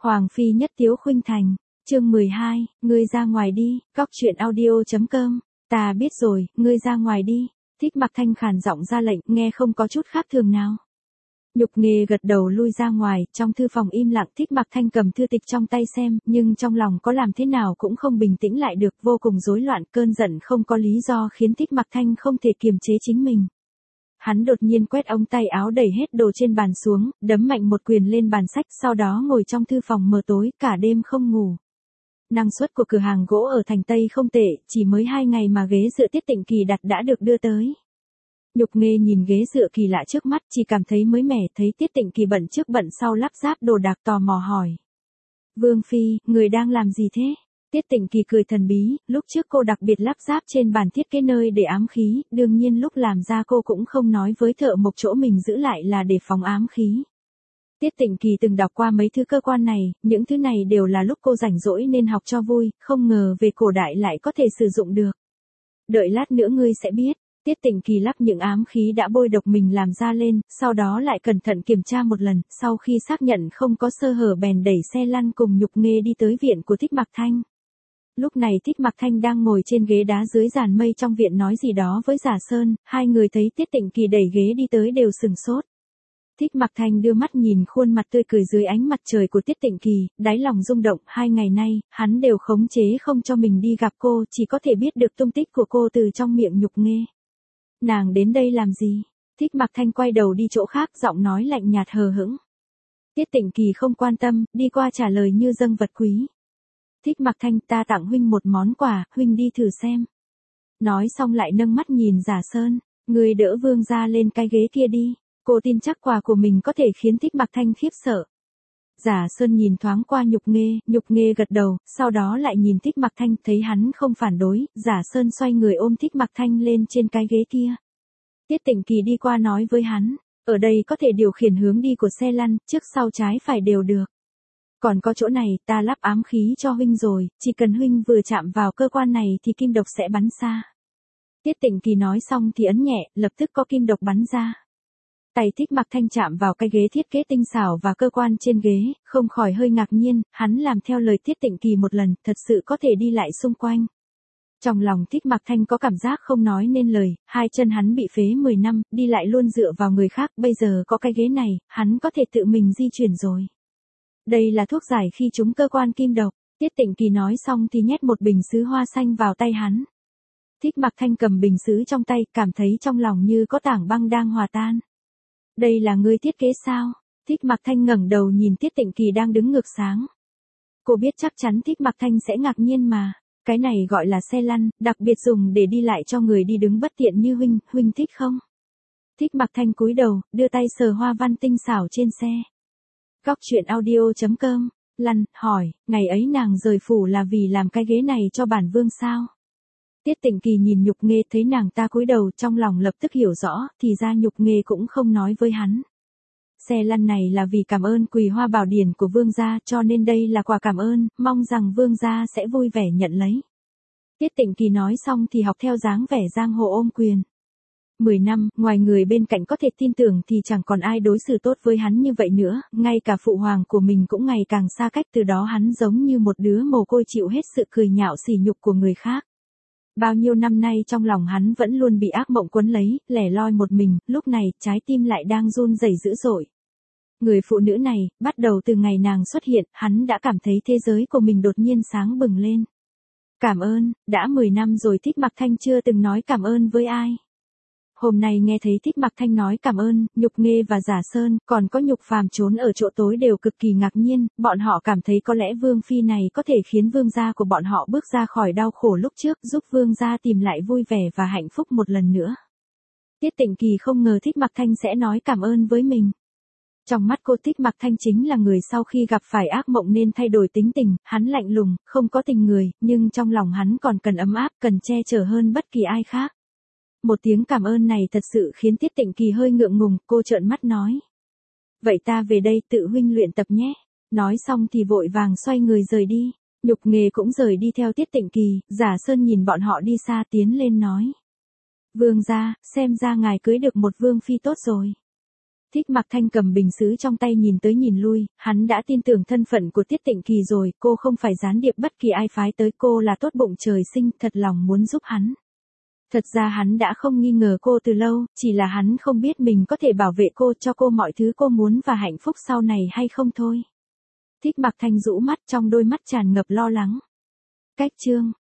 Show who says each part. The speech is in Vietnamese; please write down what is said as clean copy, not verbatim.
Speaker 1: Hoàng phi nhất tiếu khuynh thành, chương 12, ngươi ra ngoài đi, góc chuyện audio.com, ta biết rồi, ngươi ra ngoài đi, Thích Mặc Thanh khàn giọng ra lệnh, nghe không có chút khác thường nào. Nhục Nghê gật đầu lui ra ngoài, trong thư phòng im lặng. Thích Mặc Thanh cầm thư tịch trong tay xem, nhưng trong lòng có làm thế nào cũng không bình tĩnh lại được, vô cùng rối loạn, cơn giận không có lý do khiến Thích Mặc Thanh không thể kiềm chế chính mình. Hắn đột nhiên quét ống tay áo đẩy hết đồ trên bàn xuống, đấm mạnh một quyền lên bàn sách, sau đó ngồi trong thư phòng mờ tối, cả đêm không ngủ. Năng suất của cửa hàng gỗ ở thành Tây không tệ, chỉ mới 2 ngày mà ghế dựa Tiết Tịnh Kỳ đặt đã được đưa tới. Nhục Nghê nhìn ghế dựa kỳ lạ trước mắt, chỉ cảm thấy mới mẻ, thấy Tiết Tịnh Kỳ bận trước bận sau lắp ráp đồ đạc, tò mò hỏi. Vương Phi, người đang làm gì thế? Tiết Tịnh Kỳ cười thần bí, lúc trước cô đặc biệt lắp ráp trên bàn thiết kế nơi để ám khí, đương nhiên lúc làm ra cô cũng không nói với thợ mộc chỗ mình giữ lại là để phòng ám khí. Tiết Tịnh Kỳ từng đọc qua mấy thứ cơ quan này, những thứ này đều là lúc cô rảnh rỗi nên học cho vui, không ngờ về cổ đại lại có thể sử dụng được. Đợi lát nữa ngươi sẽ biết. Tiết Tịnh Kỳ lắp những ám khí đã bôi độc mình làm ra lên, sau đó lại cẩn thận kiểm tra một lần, sau khi xác nhận không có sơ hở bèn đẩy xe lăn cùng Nhục Nghê đi tới viện của Thích Mặc Thanh. Lúc này Thích Mặc Thanh đang ngồi trên ghế đá dưới giàn mây trong viện nói gì đó với Giả Sơn, hai người thấy Tiết Tịnh Kỳ đẩy ghế đi tới đều sừng sốt. Thích Mặc Thanh đưa mắt nhìn khuôn mặt tươi cười dưới ánh mặt trời của Tiết Tịnh Kỳ, đáy lòng rung động, 2 ngày nay, hắn đều khống chế không cho mình đi gặp cô, chỉ có thể biết được tung tích của cô từ trong miệng Nhục Nghê. Nàng đến đây làm gì? Thích Mặc Thanh quay đầu đi chỗ khác, giọng nói lạnh nhạt hờ hững. Tiết Tịnh Kỳ không quan tâm, đi qua trả lời như dâng vật quý. Thích Mặc Thanh, ta tặng huynh một món quà, huynh đi thử xem. Nói xong lại nâng mắt nhìn Giả Sơn, người đỡ Vương gia lên cái ghế kia đi. Cô tin chắc quà của mình có thể khiến Thích Mặc Thanh khiếp sợ. Giả Sơn nhìn thoáng qua Nhục Nghê gật đầu, sau đó lại nhìn Thích Mặc Thanh, thấy hắn không phản đối, Giả Sơn xoay người ôm Thích Mặc Thanh lên trên cái ghế kia. Tiết Tịnh Kỳ đi qua nói với hắn, ở đây có thể điều khiển hướng đi của xe lăn, trước sau trái phải đều được. Còn có chỗ này, ta lắp ám khí cho huynh rồi, chỉ cần huynh vừa chạm vào cơ quan này thì kim độc sẽ bắn ra. Tiết Tịnh Kỳ nói xong thì ấn nhẹ, lập tức có kim độc bắn ra. Tay Thích Mặc Thanh chạm vào cái ghế thiết kế tinh xảo và cơ quan trên ghế, không khỏi hơi ngạc nhiên, hắn làm theo lời Tiết Tịnh Kỳ một lần, thật sự có thể đi lại xung quanh. Trong lòng Thích Mặc Thanh có cảm giác không nói nên lời, hai chân hắn bị phế 10 năm, đi lại luôn dựa vào người khác, bây giờ có cái ghế này, hắn có thể tự mình di chuyển rồi. Đây là thuốc giải khi trúng cơ quan kim độc, Tiết Tịnh Kỳ nói xong thì nhét một bình sứ hoa xanh vào tay hắn. Thích Mặc Thanh cầm bình sứ trong tay, cảm thấy trong lòng như có tảng băng đang hòa tan. Đây là ngươi thiết kế sao? Thích Mặc Thanh ngẩng đầu nhìn Tiết Tịnh Kỳ đang đứng ngược sáng. Cô biết chắc chắn Thích Mặc Thanh sẽ ngạc nhiên mà. Cái này gọi là xe lăn, đặc biệt dùng để đi lại cho người đi đứng bất tiện như huynh thích không? Thích Mặc Thanh cúi đầu, đưa tay sờ hoa văn tinh xảo trên xe. Góc chuyện audio.com, Lăn, hỏi, ngày ấy nàng rời phủ là vì làm cái ghế này cho bản vương sao? Tiết Tịnh Kỳ nhìn Nhục Nghê thấy nàng ta cúi đầu trong lòng lập tức hiểu rõ, thì ra Nhục Nghê cũng không nói với hắn. Xe lăn này là vì cảm ơn Quỳ Hoa Bảo Điển của vương gia, cho nên đây là quà cảm ơn, mong rằng vương gia sẽ vui vẻ nhận lấy. Tiết Tịnh Kỳ nói xong thì học theo dáng vẻ giang hồ ôm quyền. 10 năm, ngoài người bên cạnh có thể tin tưởng thì chẳng còn ai đối xử tốt với hắn như vậy nữa, ngay cả phụ hoàng của mình cũng ngày càng xa cách, từ đó hắn giống như một đứa mồ côi chịu hết sự cười nhạo sỉ nhục của người khác. Bao nhiêu năm nay trong lòng hắn vẫn luôn bị ác mộng quấn lấy, lẻ loi một mình, lúc này trái tim lại đang run rẩy dữ dội. Người phụ nữ này, bắt đầu từ ngày nàng xuất hiện, hắn đã cảm thấy thế giới của mình đột nhiên sáng bừng lên. Cảm ơn, đã 10 năm rồi Thích Mặc Thanh chưa từng nói cảm ơn với ai. Hôm nay nghe thấy Thích Mặc Thanh nói cảm ơn, Nhục Nghê và Giả Sơn, còn có Nhục Phàm trốn ở chỗ tối đều cực kỳ ngạc nhiên, bọn họ cảm thấy có lẽ Vương Phi này có thể khiến vương gia của bọn họ bước ra khỏi đau khổ lúc trước, giúp vương gia tìm lại vui vẻ và hạnh phúc một lần nữa. Tiết Tịnh Kỳ không ngờ Thích Mặc Thanh sẽ nói cảm ơn với mình. Trong mắt cô Thích Mặc Thanh chính là người sau khi gặp phải ác mộng nên thay đổi tính tình, hắn lạnh lùng, không có tình người, nhưng trong lòng hắn còn cần ấm áp, cần che chở hơn bất kỳ ai khác. Một tiếng cảm ơn này thật sự khiến Tiết Tịnh Kỳ hơi ngượng ngùng, cô trợn mắt nói. Vậy ta về đây tự huynh luyện tập nhé. Nói xong thì vội vàng xoay người rời đi. Nhục Nghê cũng rời đi theo Tiết Tịnh Kỳ, Giả Sơn nhìn bọn họ đi xa tiến lên nói. Vương gia, xem ra ngài cưới được một vương phi tốt rồi. Thích Mặc Thanh cầm bình sứ trong tay nhìn tới nhìn lui, hắn đã tin tưởng thân phận của Tiết Tịnh Kỳ rồi, cô không phải gián điệp bất kỳ ai phái tới, cô là tốt bụng trời sinh, thật lòng muốn giúp hắn. Thật ra hắn đã không nghi ngờ cô từ lâu, chỉ là hắn không biết mình có thể bảo vệ cô, cho cô mọi thứ cô muốn và hạnh phúc sau này hay không thôi. Thích Mặc Thanh rũ mắt, trong đôi mắt tràn ngập lo lắng. Cách chương